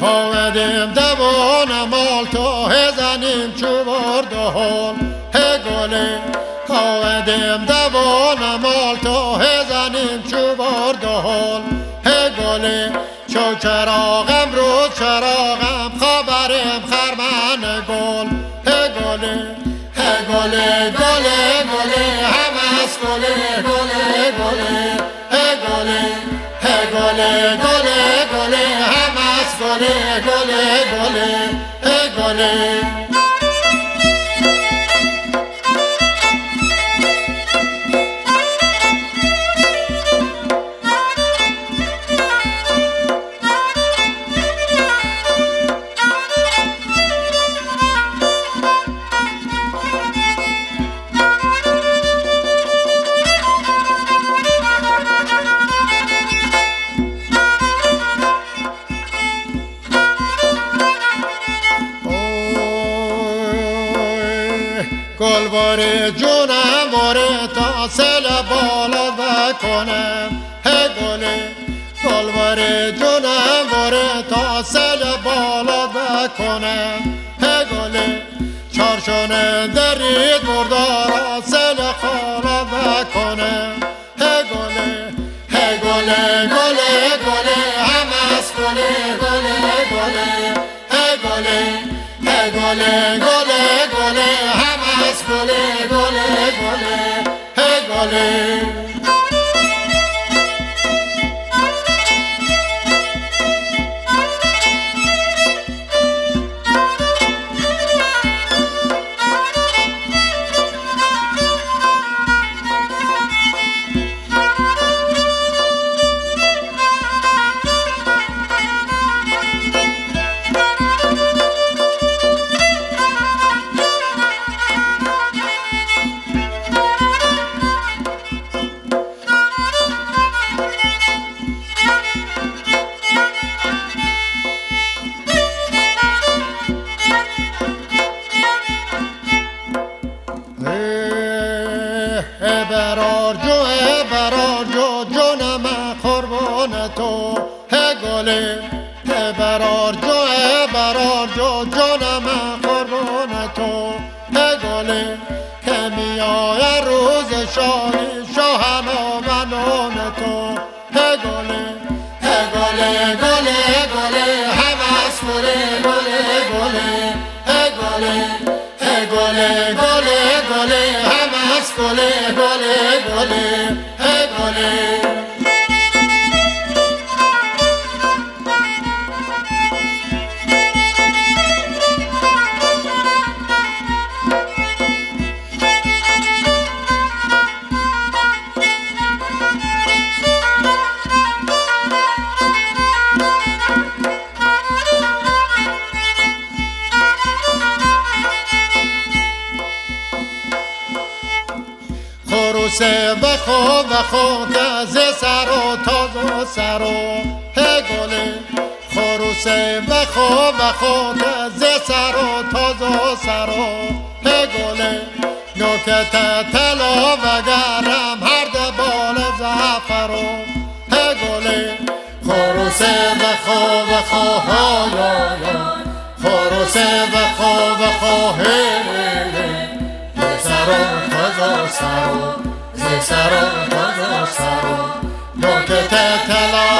آمدیم دوان مالتا هزنیم چوبار دهان هی گله آمدیم دوان مالتا هزنیم چوبار دهان هی گله چو چراغم رو چراغم خبرم خرمن گل هی گله گله گله گله همه از گله گله گله گله گله گله گله همه از گله گله گله گله گل باره جونم باره تا سل بالا بکنم هی گله گل باره جونم باره تا سل بالا بکنم هی گله چارشونه درید مردارا سل خالا بکنم هی گله گله گله گله همه از گله گله گله گله گله گله گله همه از گله گله گله گله برار جو جونم قربان تو هی گله برار جو جونم قربان تو هی گله که میای روز شاهی شاهنا منون تو هی گله گله گله گله همه از گله گله گله گله گله گله گله همه از گله گله گله گله خروسه بخو که ز سر و تاز و سر و هی گله خروسه بخو که ز سر و تاز و سر و هی گله نوکت طلا و گرم هر دبال زعفر و هی گله خروسه بخو خروسه بخو هی سرو ز سرو تازه سرو نوکت طلا